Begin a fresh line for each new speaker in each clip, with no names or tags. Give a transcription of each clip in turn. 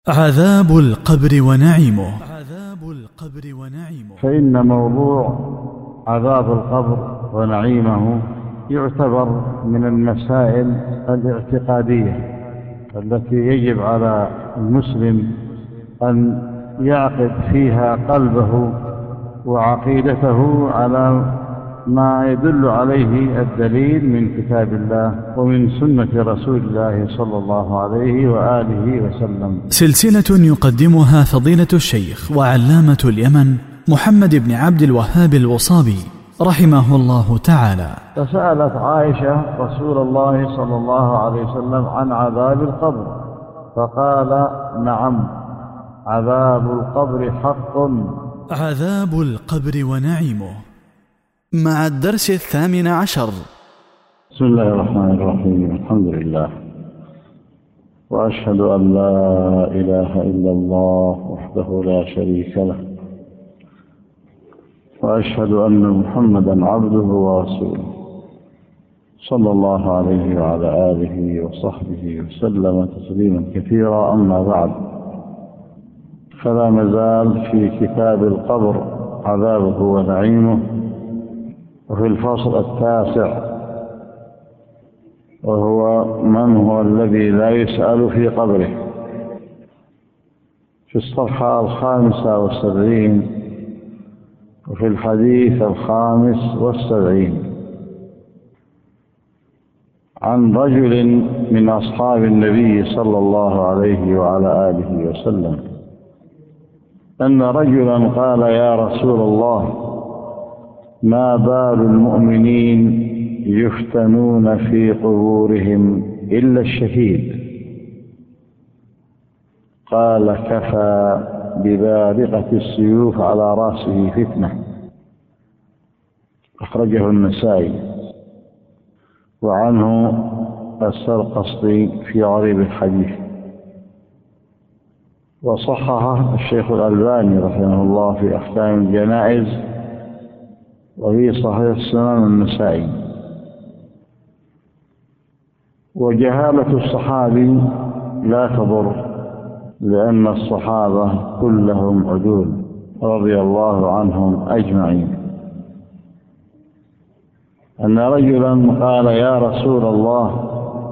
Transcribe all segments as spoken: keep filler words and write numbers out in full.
عذاب القبر ونعيمه. عذاب القبر ونعيمه.
فإن موضوع عذاب القبر ونعيمه يعتبر من المسائل الاعتقادية التي يجب على المسلم أن يعقد فيها قلبه وعقيدته على ما يدل عليه الدليل من كتاب الله ومن سنة رسول الله صلى الله عليه وآله وسلم.
سلسلة يقدمها فضيلة الشيخ وعلامة اليمن محمد بن عبد الوهاب الوصابي رحمه الله تعالى.
فسألت عائشة رسول الله صلى الله عليه وسلم عن عذاب القبر فقال: نعم، عذاب القبر حق.
عذاب القبر ونعيمه مع الدرس الثامن عشر.
بسم الله الرحمن الرحيم. الحمد لله، وأشهد أن لا إله إلا الله وحده لا شريك له، وأشهد أن محمدا عبده ورسوله صلى الله عليه وعلى آله وصحبه وسلم تسليما كثيرا. أما بعد، فلا مزال في كتاب القبر عذابه ونعيمه، وفي الفصل التاسع وهو من هو الذي لا يسأل في قبره، في الصفحة الخامسة والسبعين وفي الحديث الخامس والسبعين عن رجل من أصحاب النبي صلى الله عليه وعلى آله وسلم أن رجلا قال: يا رسول الله، ما بال المؤمنين يفتنون في قبورهم إلا الشهيد؟ قال: كفى ببارقة السيوف على رأسه فتنة. أخرجه النسائي. وعنه السرقسطي في غريب الحديث، وصححه الشيخ الألباني رحمه الله في أحكام الجنائز وفي صحيح السنن النسائي. وجهالة الصحابي لا تضر، لأن الصحابة كلهم عدول رضي الله عنهم أجمعين. أن رجلا قال: يا رسول الله،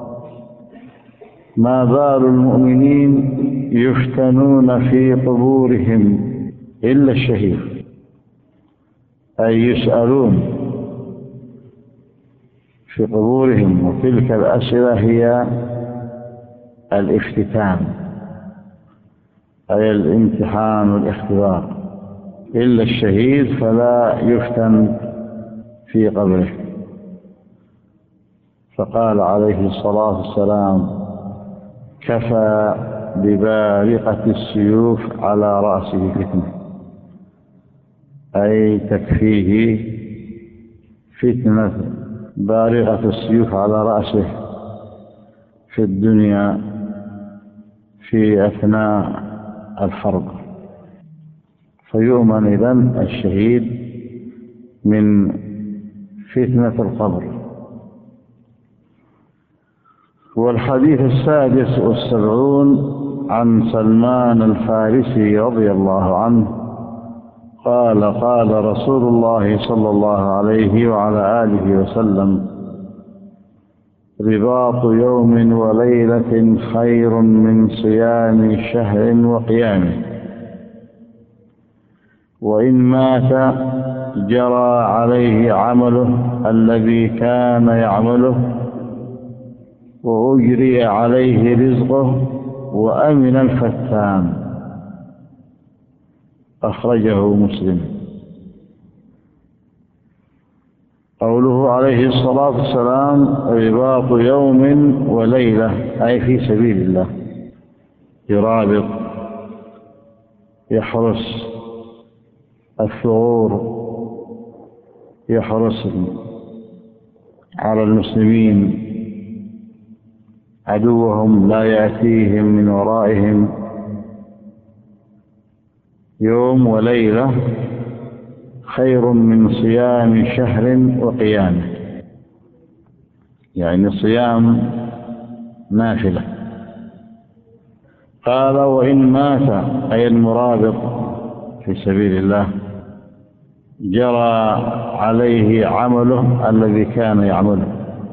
ما بال المؤمنين يفتنون في قبورهم إلا الشهيد؟ أي يسألون في قبورهم، وتلك الأسئلة هي الافتتان، أي الامتحان والاختبار. إلا الشهيد فلا يفتن في قبره. فقال عليه الصلاة والسلام: كفى ببارقة السيوف على رأسه فتنة، أي تكفيه فتنة بارقة السيوف على رأسه في الدنيا في أثناء الحرب. فيؤمن إذن الشهيد من فتنة القبر. والحديث السادس والسبعون عن سلمان الفارسي رضي الله عنه قال: قال رسول الله صلى الله عليه وعلى آله وسلم: رباط يوم وليلة خير من صيام شهر وقيامه، وإن مات جرى عليه عمله الذي كان يعمله، وأجري عليه رزقه، وأمن الفتان. أخرجه مسلم. قوله عليه الصلاة والسلام: رباط يوم وليلة، أي في سبيل الله، يرابط، يحرس الثغور، يحرس على المسلمين، عدوهم لا يأتيهم من ورائهم. يوم وليلة خير من صيام شهر وقيامه، يعني صيام نافلة. قال وإن مات أي المرابط في سبيل الله جرى عليه عمله الذي كان يعمله،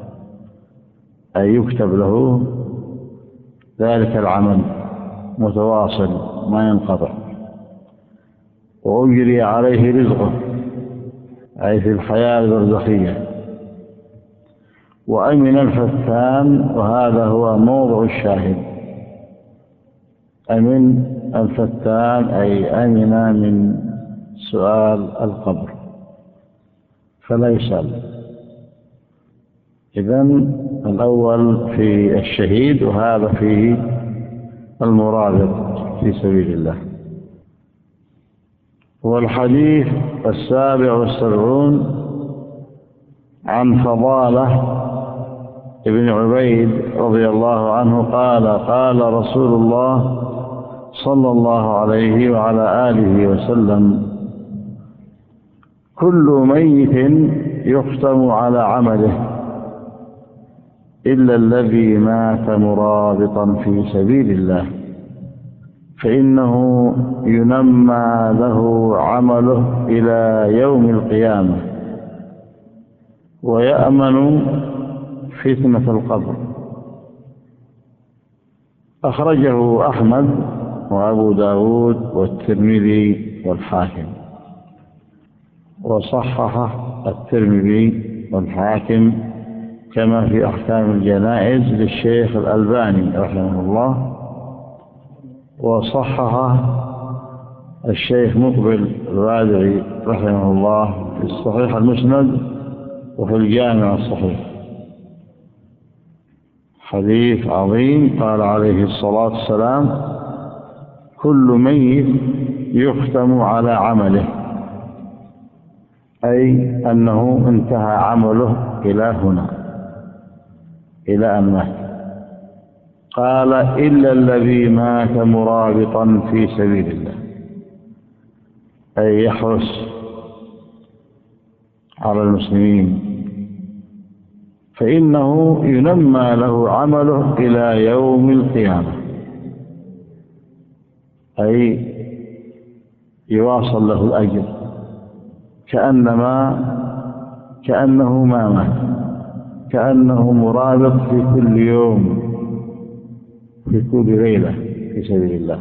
أي يكتب له ذلك العمل متواصل ما ينقطع، وأجري عليه رزقه أي في الحياة البرزخية، وأمن الفتان، وهذا هو موضع الشاهد، أمن الفتان أي أمن من سؤال القبر فلا يسأل. إذن الأول في الشهيد، وهذا فيه المرابط في سبيل الله. والحديث السابع والسبعون عن فضالة ابن عبيد رضي الله عنه قال قال رسول الله صلى الله عليه وعلى آله وسلم كل ميت يختم على عمله إلا الذي مات مرابطا في سبيل الله، فإنه ينمى له عمله إلى يوم القيامة ويأمن فتنة القبر. أخرجه أحمد وأبو داود والترمذي والحاكم، وصححه الترمذي والحاكم كما في أحكام الجنائز للشيخ الألباني رحمه الله، وصححه الشيخ مقبل الوادعي رحمه الله في الصحيح المسند وفي الجامع الصحيح. حديث عظيم. قال عليه الصلاة والسلام كل ميت يختم على عمله، أي أنه انتهى عمله إلى هنا، إلى أن مات. قال إلا الذي مات مرابطا في سبيل الله، أي يحرص على المسلمين، فإنه ينمى له عمله إلى يوم القيامة، أي يواصل له الأجر كأنما كأنه ما مات، كأنه مرابط في كل يوم في كل ليلة في سبيل الله،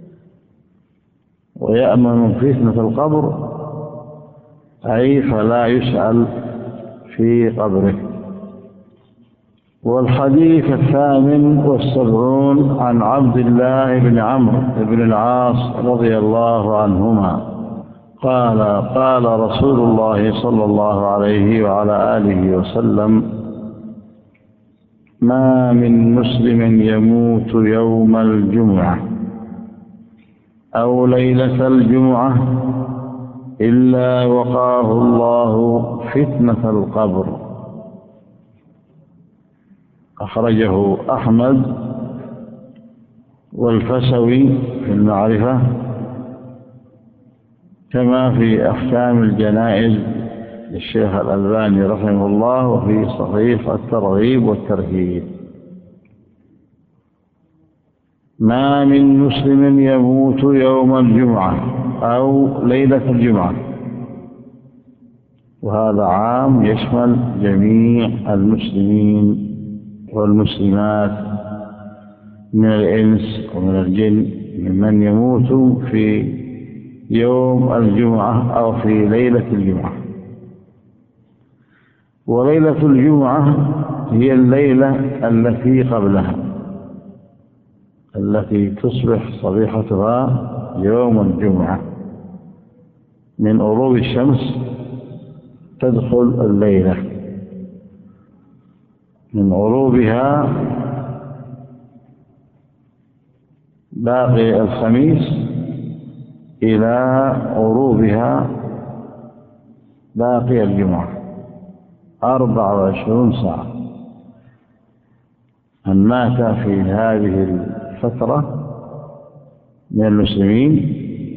ويأمن فتنة القبر، أي فلا يسأل في قبره. والحديث الثامن والسبعون عن عبد الله بن عمرو بن العاص رضي الله عنهما قال قال رسول الله صلى الله عليه وعلى آله وسلم ما من مسلم يموت يوم الجمعة أو ليلة الجمعة إلا وقاه الله فتنة القبر. أخرجه أحمد والفسوي في المعرفة كما في أحكام الجنائز للشيخ الألباني رحمه الله، وفي صحيح الترغيب والترهيب. ما من مسلم يموت يوم الجمعة أو ليلة الجمعة، وهذا عام يشمل جميع المسلمين والمسلمات من الإنس ومن الجن ممن يموت في يوم الجمعة أو في ليلة الجمعة. وليلة الجمعة هي الليلة التي قبلها، التي تصبح صبيحتها يوم الجمعة، من غروب الشمس تدخل الليلة، من غروبها باقي الخميس إلى غروبها باقي الجمعة، أربع وعشرون ساعة. من مات في هذه الفترة من المسلمين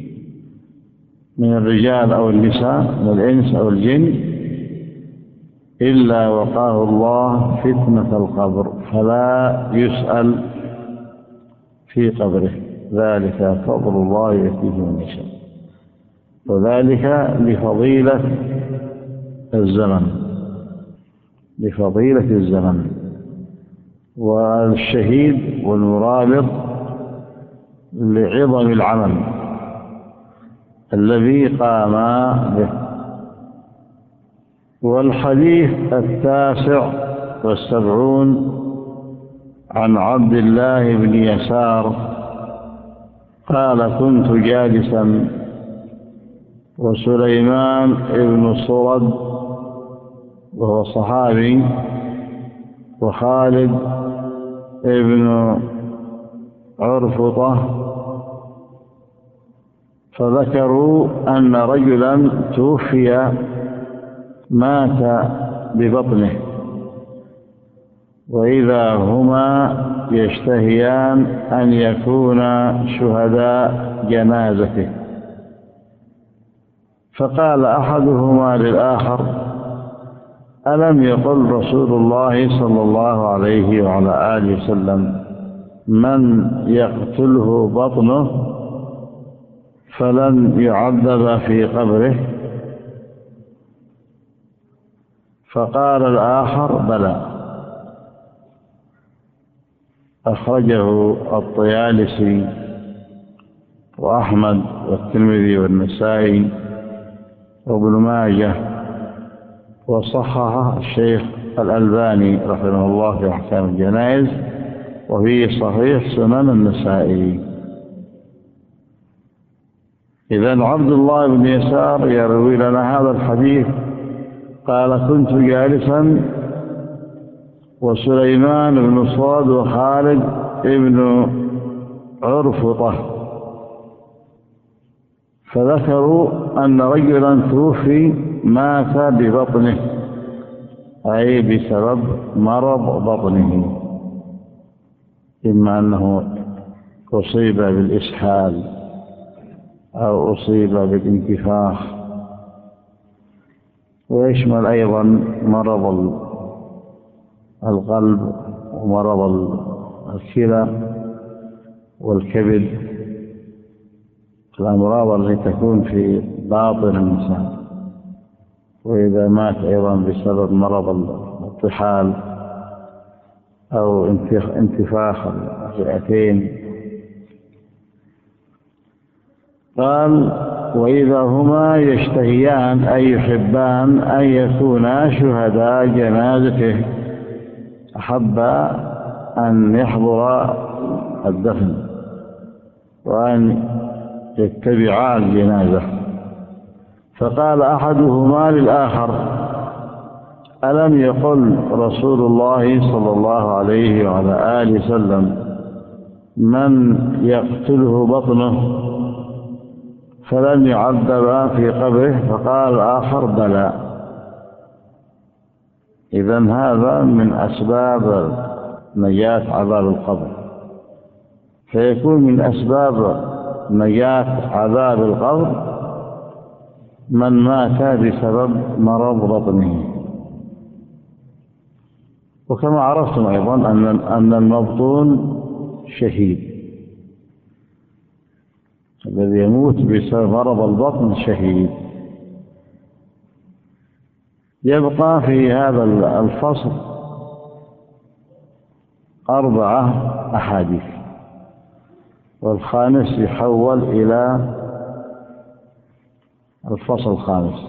من الرجال أو النساء، من الإنس أو الجن، إلا وقاه الله فتنة القبر، فلا يسأل في قبره، ذلك فضل الله يؤتيه من يشاء. وذلك لفضيلة الزمن لفضيلة الزمن والشهيد والمرابط لعظم العمل الذي قام به. والحديث التاسع والسبعون عن عبد الله بن يسار قال: كنت جالسا وسليمان بن صرد وهو صحابي وخالد بن عرفطة، فذكروا أن رجلا توفي مات ببطنه، وإذا هما يشتهيان أن يكونا شهداء جنازته. فقال أحدهما للآخر: ألم يقل رسول الله صلى الله عليه وعلى آله وسلم: من يقتله بطنه فلن يعذب في قبره؟ فقال الآخر: بلى. أخرجه الطيالسي وأحمد والترمذي والنسائي وابن ماجه، وصححه الشيخ الألباني رحمه الله في أحكام الجنائز، وفي صحيح سنن النسائي. إذن عبد الله بن يسار يروي لنا هذا الحديث قال: كنت جالسا وسليمان بن صاد وخالد بن عرفطة، فذكروا أن رجلا توفي مات ببطنه، أي بسبب مرض بطنه، إما أنه أصيب بالإسهال أو أصيب بالانتفاخ، ويشمل أيضا مرض القلب ومرض الكلى والكبد، الأمراض التي تكون في باطن الإنسان. وإذا مات أيضا بسبب مرض الطحال أو انتفاخ الرئتين. قال: وإذا هما يشتهيان أي يحبان أن يكونا شهداء جنازته، أحب أن يحضر الدفن وأن يتبعا الجنازة. فقال أحدهما للآخر: ألم يقل رسول الله صلى الله عليه وعلى آله وسلم: من يقتله بطنه فلن يعذب في قبره؟ فقال الآخر: بلى. إذن هذا من أسباب نجاة عذاب القبر، فيكون من أسباب نجاة عذاب القبر من مات بسبب مرض بطنه. وكما عرفتم أيضا أن أن المبطون شهيد، الذي يموت بسبب مرض البطن شهيد. يبقى في هذا الفصل أربعة أحاديث، والخامس يحول إلى الفصل الخامس.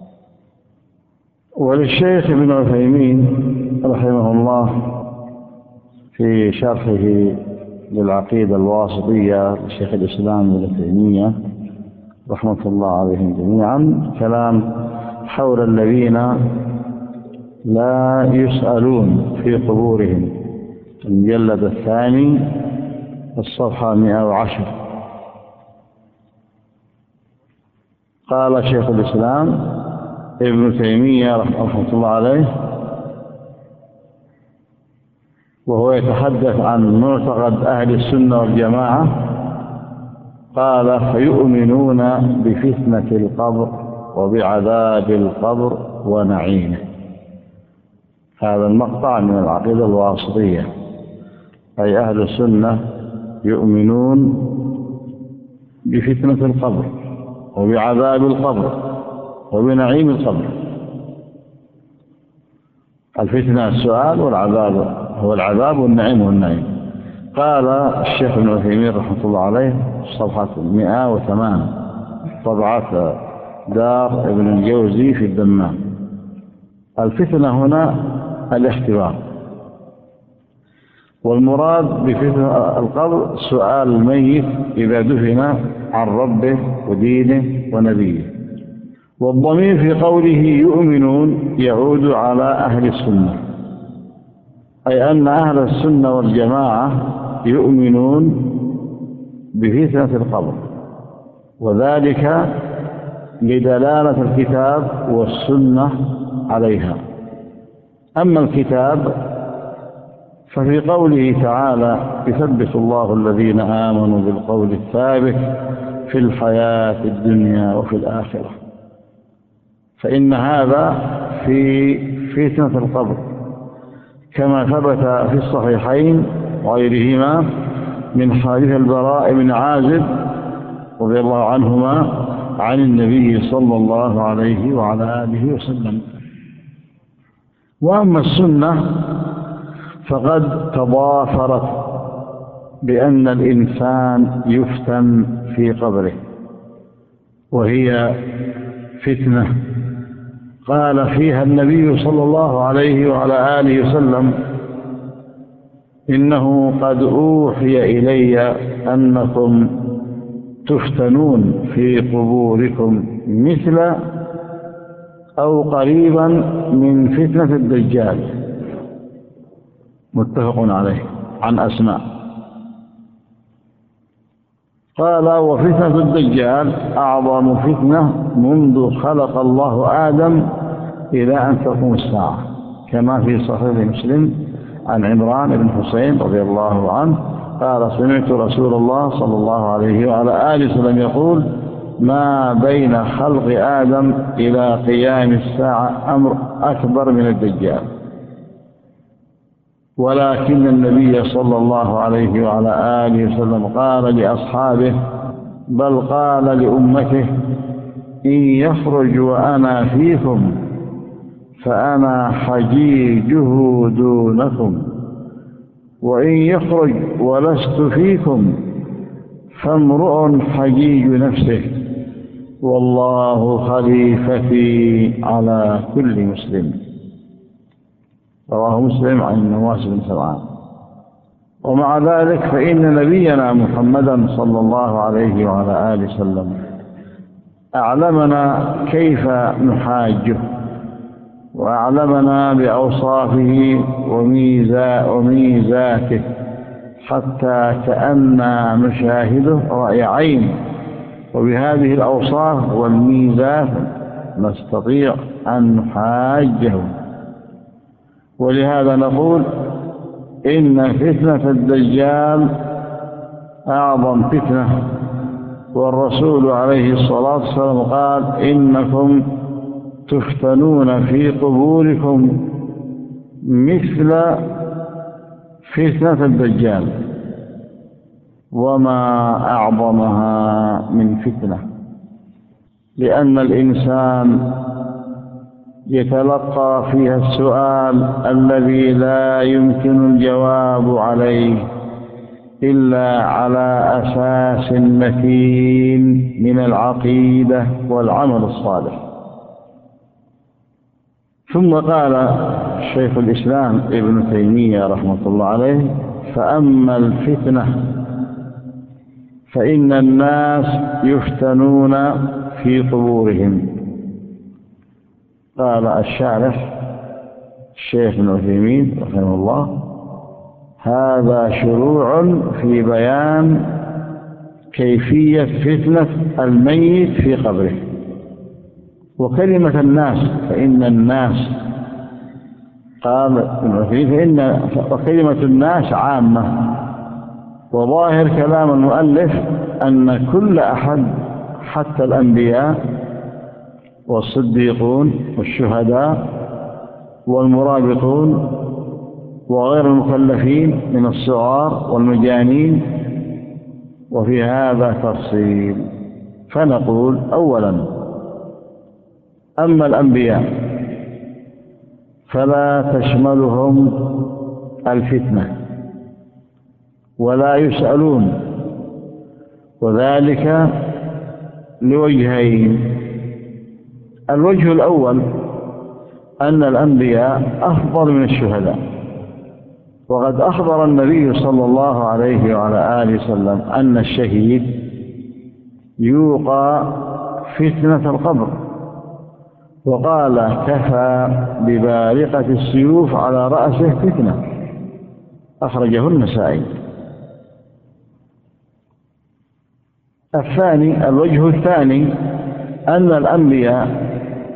وللشيخ ابن عثيمين رحمه الله في شرحه للعقيدة الواسطية لشيخ الإسلام ابن تيمية رحمة الله عليهم جميعا كلام حول الذين لا يسألون في قبورهم، المجلد الثاني الصفحة مئة وعشر. قال شيخ الإسلام ابن تيمية رحمة الله عليه وهو يتحدث عن معتقد أهل السنة والجماعة، قال: فيؤمنون بفتنة القبر وبعذاب القبر ونعيمه. هذا المقطع من العقيدة الواسطية، أي أهل السنة يؤمنون بفتنة القبر وبعذاب القبر وبنعيم القبر. الفتنة السؤال، والعذاب هو العذاب، والنعيم هو النعيم. قال الشيخ ابن عثيمين رحمة الله عليه صفحة مئة وثمانية طبعة دار ابن الجوزي في الدمام: الفتنة هنا الاختبار، والمراد بفتنة القبر سؤال الميت إذا دفن عن ربه ودينه ونبيه. والضمير في قوله يؤمنون يعود على أهل السنة، أي أن أهل السنة والجماعة يؤمنون بفتنة القبر، وذلك لدلالة الكتاب والسنة عليها. أما الكتاب ففي قوله تعالى: يثبت الله الذين آمنوا بالقول الثابت في الحياة الدنيا وفي الآخرة، فإن هذا في فتنة القبر، كما ثبت في الصحيحين وغيرهما من حديث البراء بن عازب رضي الله عنهما عن النبي صلى الله عليه وعلى آله وسلم. وأما السنة فقد تضافرت بأن الإنسان يفتن في قبره، وهي فتنة قال فيها النبي صلى الله عليه وعلى آله وسلم: إنه قد أوحي إلي أنكم تفتنون في قبوركم مثل أو قريبا من فتنة الدجال. متفق عليه عن أسماء. قال: وفتنة الدجال أعظم فتنة منذ خلق الله آدم إلى أن تقوم الساعة، كما في صحيح مسلم عن عمران بن حسين رضي الله عنه قال: سمعت رسول الله صلى الله عليه وعلى آله وسلم يقول: ما بين خلق آدم إلى قيام الساعة أمر أكبر من الدجال. ولكن النبي صلى الله عليه وعلى آله وسلم قال لأصحابه، بل قال لأمته: إن يخرج وأنا فيكم فأنا حجيجه دونكم، وإن يخرج ولست فيكم فامرؤ حجيج نفسه، والله خليفتي على كل مسلم. رواه مسلم عن النواس بن سمعان. ومع ذلك فإن نبينا محمدا صلى الله عليه وعلى آله وسلم أعلمنا كيف نحاجه، وأعلمنا بأوصافه وميزاته، حتى كأننا نشاهده رأي عين. وبهذه الأوصاف والميزات نستطيع أن نحاجه. ولهذا نقول إن فتنة الدجال أعظم فتنة، والرسول عليه الصلاة والسلام قال: إنكم تفتنون في قبوركم مثل فتنة الدجال، وما أعظمها من فتنة، لأن الإنسان يتلقى فيها السؤال الذي لا يمكن الجواب عليه إلا على أساس متين من العقيدة والعمل الصالح. ثم قال شيخ الإسلام ابن تيمية رحمة الله عليه: فأما الفتنة فإن الناس يفتنون في قبورهم. قال الشارح الشيخ ابن عثيمين رحمه الله: هذا شروع في بيان كيفية فتنة الميت في قبره. وكلمة الناس، فإن الناس، قال ابن عثيمين: فإن وكلمة الناس عامة، وظاهر كلام المؤلف أن كل أحد حتى الأنبياء والصديقون والشهداء والمرابطون وغير المكلفين من الصغار والمجانين وفي هذا تفصيل. فنقول أولا: أما الأنبياء فلا تشملهم الفتنة ولا يسألون، وذلك لوجهين. الوجه الأول أن الأنبياء أفضل من الشهداء، وقد أخبر النبي صلى الله عليه وعلى آله وسلم أن الشهيد يوقى فتنة القبر، وقال: كفى ببارقة السيوف على رأسه فتنة، أخرجه النسائي. الثاني الوجه الثاني أن الأنبياء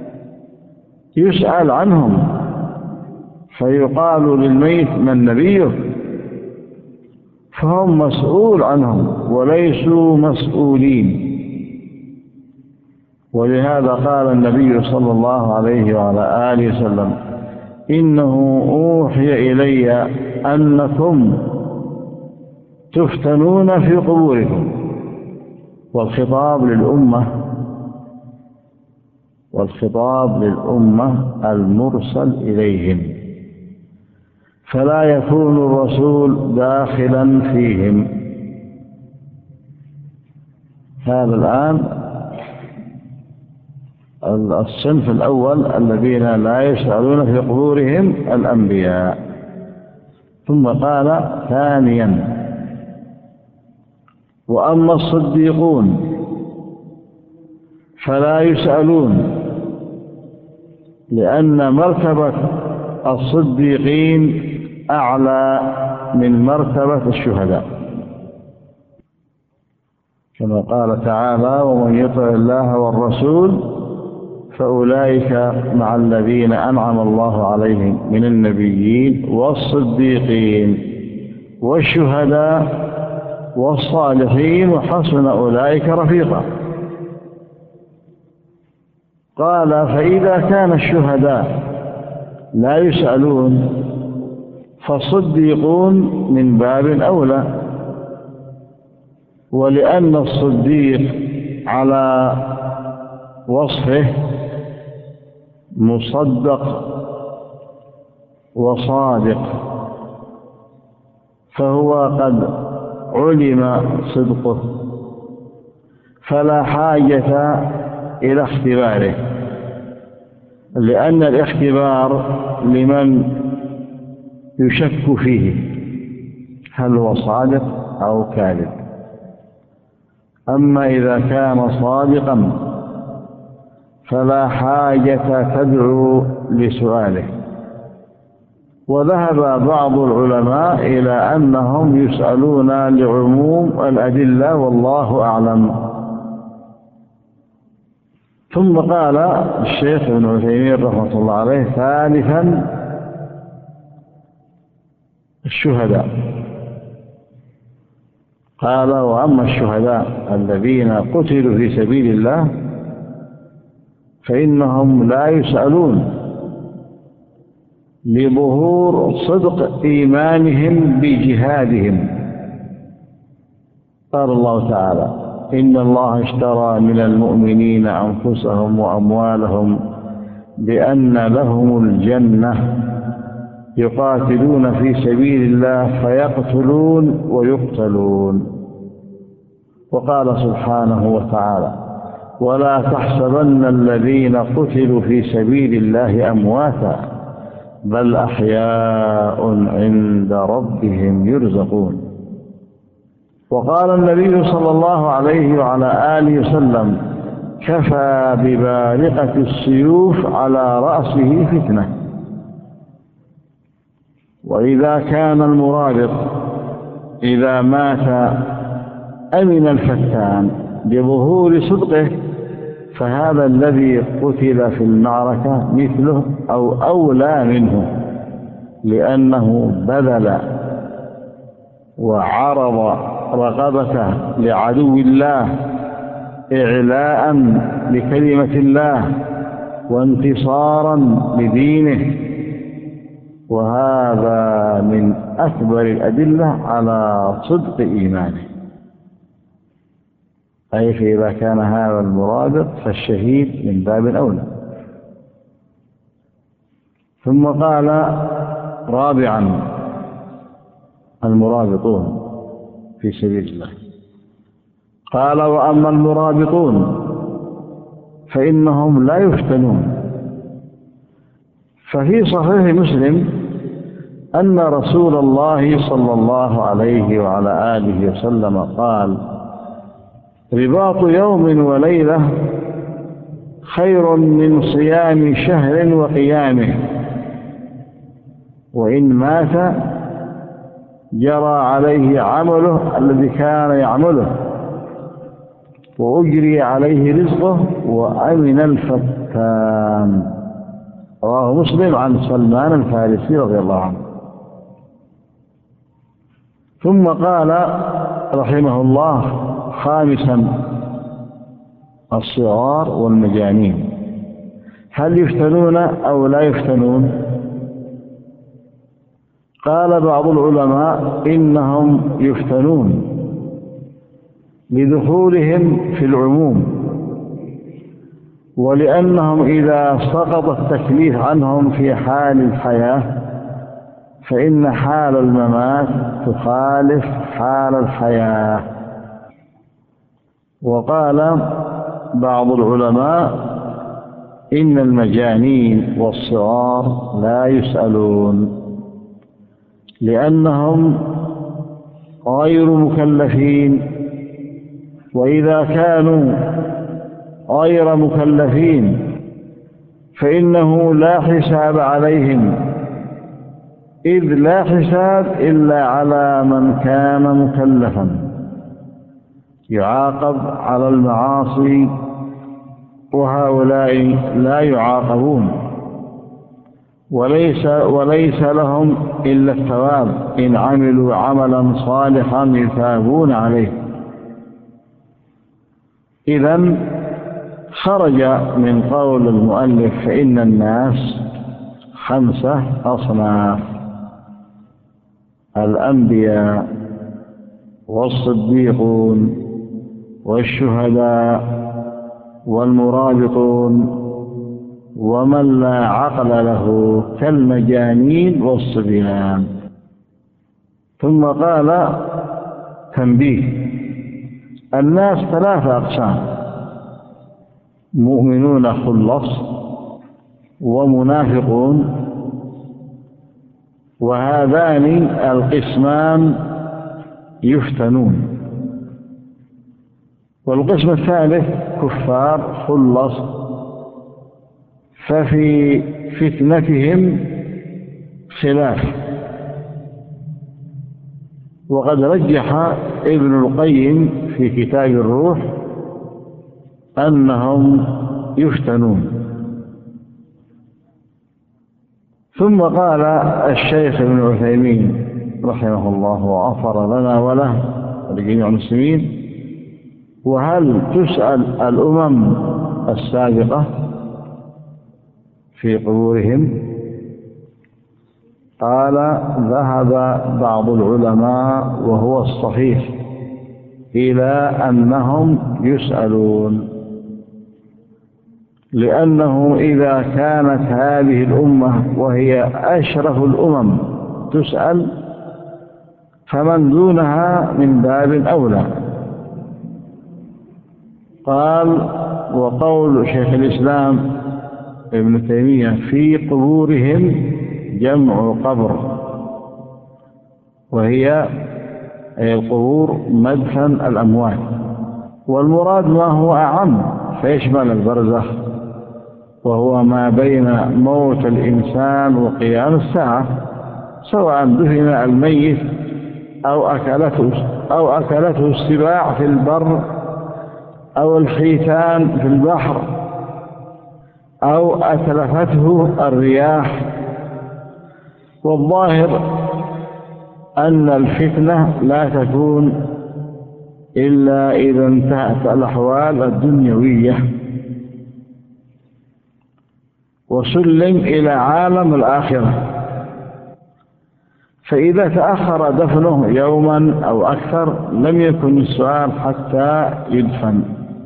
يسأل عنهم، فيقال للميت من نبيه، فهم مسؤول عنهم وليسوا مسؤولين. ولهذا قال النبي صلى الله عليه وعلى آله وسلم: إنه أوحي إلي أنكم تفتنون في قبوركم. والخطاب للأمة والخطاب للأمة المرسل إليهم، فلا يكون الرسول داخلا فيهم. هذا الآن الصنف الأول الذين لا يسألون في قبورهم الأنبياء. ثم قال ثانيا: وأما الصديقون فلا يسألون، لأن مرتبة الصديقين أعلى من مرتبة الشهداء، كما قال تعالى: ومن يطع الله والرسول فأولئك مع الذين أنعم الله عليهم من النبيين والصديقين والشهداء والصالحين وحسن أولئك رفيقا. قال: فإذا كان الشهداء لا يسألون فالصديقون من باب أولى، ولأن الصديق على وصفه مصدق وصادق، فهو قد علم صدقه، فلا حاجة إلى اختباره، لأن الاختبار لمن يشك فيه هل هو صادق أو كاذب. أما إذا كان صادقا فلا حاجة تدعو لسؤاله. وذهب بعض العلماء إلى أنهم يسألون لعموم الأدلة، والله أعلم. ثم قال الشيخ ابن عثيمين رحمه الله عليه: ثالثا الشهداء. قال: وأما الشهداء الذين قتلوا في سبيل الله فإنهم لا يسألون، لظهور صدق إيمانهم بجهادهم. قال الله تعالى: إن الله اشترى من المؤمنين أنفسهم وأموالهم بأن لهم الجنة يقاتلون في سبيل الله فيقتلون ويقتلون. وقال سبحانه وتعالى: ولا تحسبن الذين قتلوا في سبيل الله أمواتا بل أحياء عند ربهم يرزقون. وقال النبي صلى الله عليه وعلى آله وسلم: كفى ببارقة السيوف على رأسه فتنة. وإذا كان المرابط إذا مات أمن الفتان بظهور صدقه، فهذا الذي قتل في المعركة مثله أو أولى منه، لأنه بذل وعرض رغبته لعدو الله إعلاء لكلمة الله وانتصارا لدينه، وهذا من أكبر الأدلة على صدق إيمانه. أي فإذا كان هذا المرابط فالشهيد من باب أولى. ثم قال رابعا المرابطون في سبيل الله، قال وأما المرابطون فإنهم لا يفتنون. ففي صحيح مسلم أن رسول الله صلى الله عليه وعلى آله وسلم قال رباط يوم وليلة خير من صيام شهر وقيامه، وإن مات جرى عليه عمله الذي كان يعمله وأجري عليه رزقه وأمن الفتان. رواه مسلم عن سلمان الفارسي رضي الله عنه. ثم قال رحمه الله خامسا الصغار والمجانين، هل يفتنون أو لا يفتنون؟ قال بعض العلماء إنهم يفتنون لدخولهم في العموم، ولأنهم إذا سقط التكليف عنهم في حال الحياة فإن حال الممات تخالف حال الحياة. وقال بعض العلماء إن المجانين والصغار لا يسألون لأنهم غير مكلفين، وإذا كانوا غير مكلفين فإنه لا حساب عليهم، إذ لا حساب إلا على من كان مكلفا يعاقب على المعاصي، وهؤلاء لا يعاقبون وليس, وليس لهم إلا الثواب إن عملوا عملا صالحا يثابون عليه. إذن خرج من قول المؤلف فإن الناس خمسة أصناف: الأنبياء والصديقون والشهداء والمرابطون ومن لا عقل له كالمجانين والصبيان. ثم قال تنبيه: الناس ثلاثة أقسام: مؤمنون خلص ومنافقون، وهذان القسمان يفتنون. والقسم الثالث كفار خلص، ففي فتنتهم خلاف. وقد رجح ابن القيم في كتاب الروح أنهم يفتنون. ثم قال الشيخ ابن عثيمين رحمه الله وغفر لنا وله ولجميع المسلمين: وهل تسأل الأمم السابقة في قبورهم؟ قال: ذهب بعض العلماء وهو الصحيح إلى أنهم يسألون، لأنه إذا كانت هذه الأمة وهي أشرف الأمم تسأل فمن دونها من باب أولى. قال: وقول شيخ الإسلام ابن تيمية في قبورهم جمع قبر، وهي القبور مدفن الأموات، والمراد ما هو أعم فيشمل البرزخ، وهو ما بين موت الإنسان وقيام الساعة، سواء دفن الميت أو أكلته أو أكلته السباع في البر أو الحيتان في البحر أو أتلفته الرياح. والظاهر أن الفتنة لا تكون إلا إذا انتهت الأحوال الدنيوية وسلم إلى عالم الآخرة، فإذا تأخر دفنه يوما أو أكثر لم يكن السؤال حتى يدفن.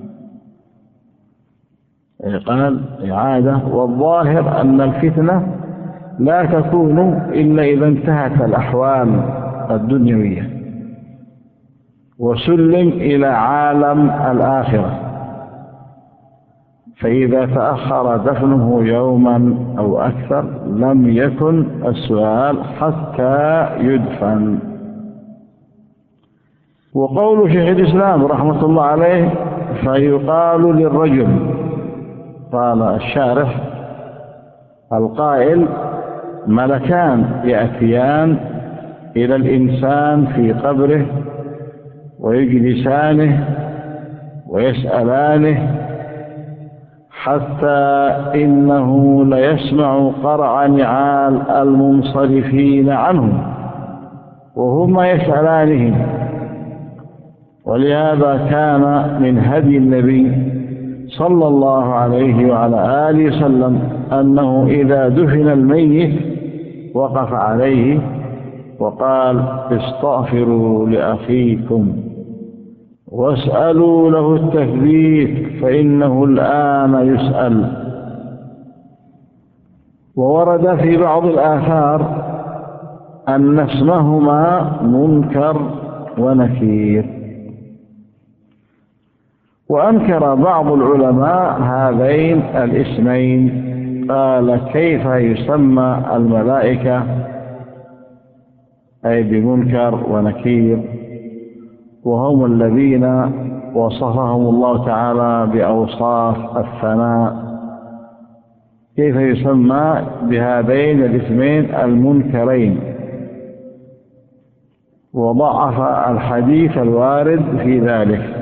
قال إعادة. والظاهر أن الفتنة لا تكون إلا إذا انتهت الأحوال الدنيوية وسلم إلى عالم الآخرة، فإذا تأخر دفنه يوما أو أكثر لم يكن السؤال حتى يدفن. وقول شيخ الإسلام رحمة الله عليه فيقال للرجل، قال الشارح القائل ملكان يأتيان إلى الإنسان في قبره ويجلسانه ويسألانه حتى إنه ليسمع قرع نعال المنصرفين عنه وهما يسألانه. ولهذا كان من هدي النبي صلى الله عليه وعلى آله وسلم أنه إذا دفن الميت وقف عليه وقال استغفروا لأخيكم واسألوا له التثبيت فإنه الآن يسأل. وورد في بعض الآثار أن اسمهما منكر ونكير. وأنكر بعض العلماء هذين الاسمين، قال كيف يسمى الملائكة أي بمنكر ونكير وهم الذين وصفهم الله تعالى بأوصاف الثناء، كيف يسمى بهذين الاسمين المنكرين؟ وضعف الحديث الوارد في ذلك.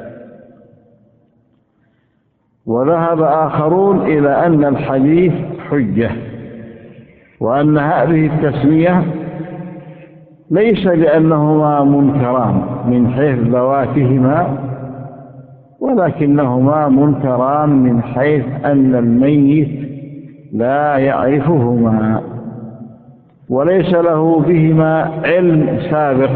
وذهب آخرون إلى أن الحديث حجة، وأن هذه التسمية ليس لأنهما منكران من حيث ذواتهما، ولكنهما منكران من حيث أن الميت لا يعرفهما وليس له بهما علم سابق.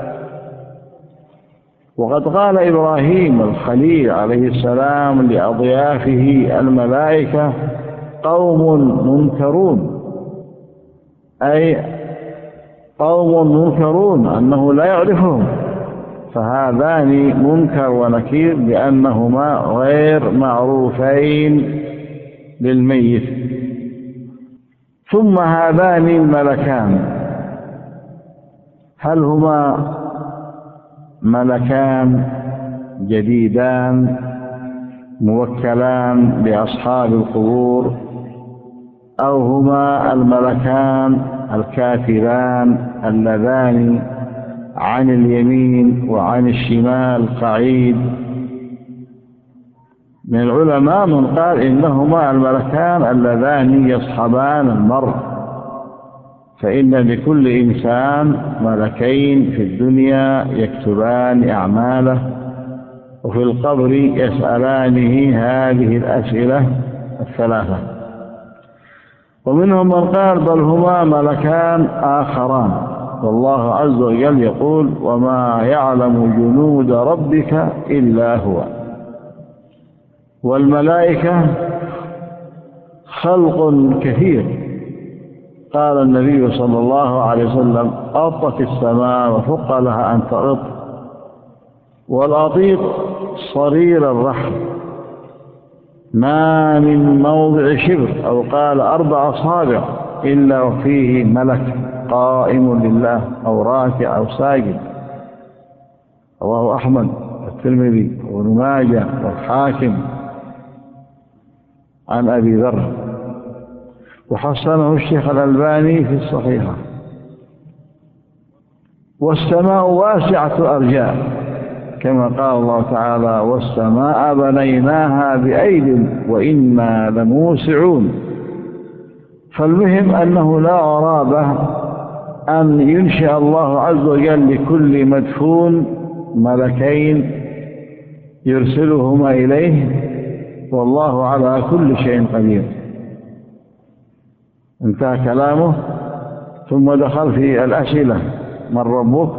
وقد قال إبراهيم الخليل عليه السلام لأضيافه الملائكة قوم منكرون، أي قوم منكرون أنه لا يعرفهم، فهذان منكر ونكير لأنهما غير معروفين للميت. ثم هذان الملكان هل هما ملكان جديدان موكلان بأصحاب القبور، أو هما الملكان الكافران اللذان عن اليمين وعن الشمال قعيد؟ من العلماء من قال إنهما الملكان اللذان يصحبان المرء، فإن لكل إنسان ملكين في الدنيا يكتبان أعماله، وفي القبر يسألانه هذه الأسئلة الثلاثة. ومنهم من قال بل هما ملكان آخران، والله عز وجل يقول وما يعلم جنود ربك إلا هو. والملائكة خلق كثير، قال النبي صلى الله عليه وسلم أطت السماء وفق لها أن تغط، والأطيط صرير الرحم ما من موضع شبر أو قال أربع أصابع إلا وفيه ملك قائم لله أو راكع أو ساجد. رواه أحمد والترمذي وابن ماجه والحاكم عن أبي ذر، وحسنه الشيخ الألباني في الصحيحة. والسماء واسعة أرجاء كما قال الله تعالى والسماء بنيناها بأيد وإنا لموسعون. فالمهم أنه لا غرابة أن ينشئ الله عز وجل لكل مدفون ملكين يرسلهما إليه، والله على كل شيء قدير. انتهى كلامه. ثم دخل في الأسئلة: من ربك؟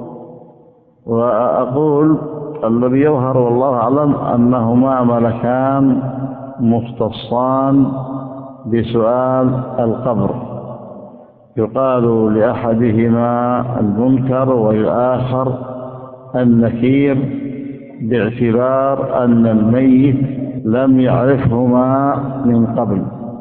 وأقول الذي يظهر والله أعلم أنهما ملكان مختصان بسؤال القبر، يقال لأحدهما المنكر والآخر النكير، باعتبار أن الميت لم يعرفهما من قبل.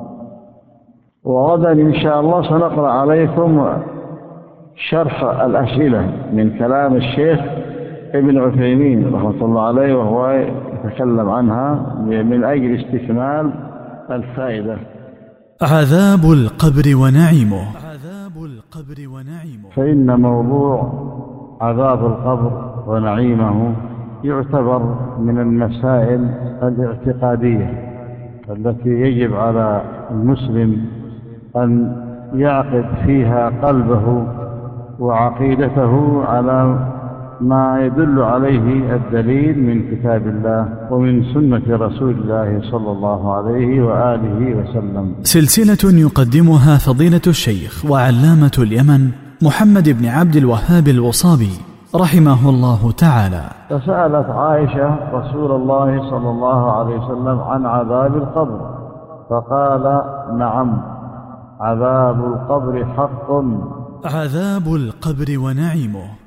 وغدا إن شاء الله سنقرأ عليكم شرح الأسئلة من كلام الشيخ ابن عثيمين رحمة الله عليه، وهو يتكلم عنها من أجل استكمال الفائدة.
عذاب القبر ونعيمه. عذاب القبر ونعيمه.
فإن موضوع عذاب القبر ونعيمه يعتبر من المسائل الاعتقادية التي يجب على المسلم أن يعقد فيها قلبه وعقيدته على ما يدل عليه الدليل من كتاب الله ومن سنة رسول الله صلى الله عليه وآله وسلم.
سلسلة يقدمها فضيلة الشيخ وعلامة اليمن محمد بن عبد الوهاب الوصابي رحمه الله تعالى.
فسألت عائشة رسول الله صلى الله عليه وسلم عن عذاب القبر، فقال: نعم، عذاب القبر حق.
عذاب القبر ونعيمه.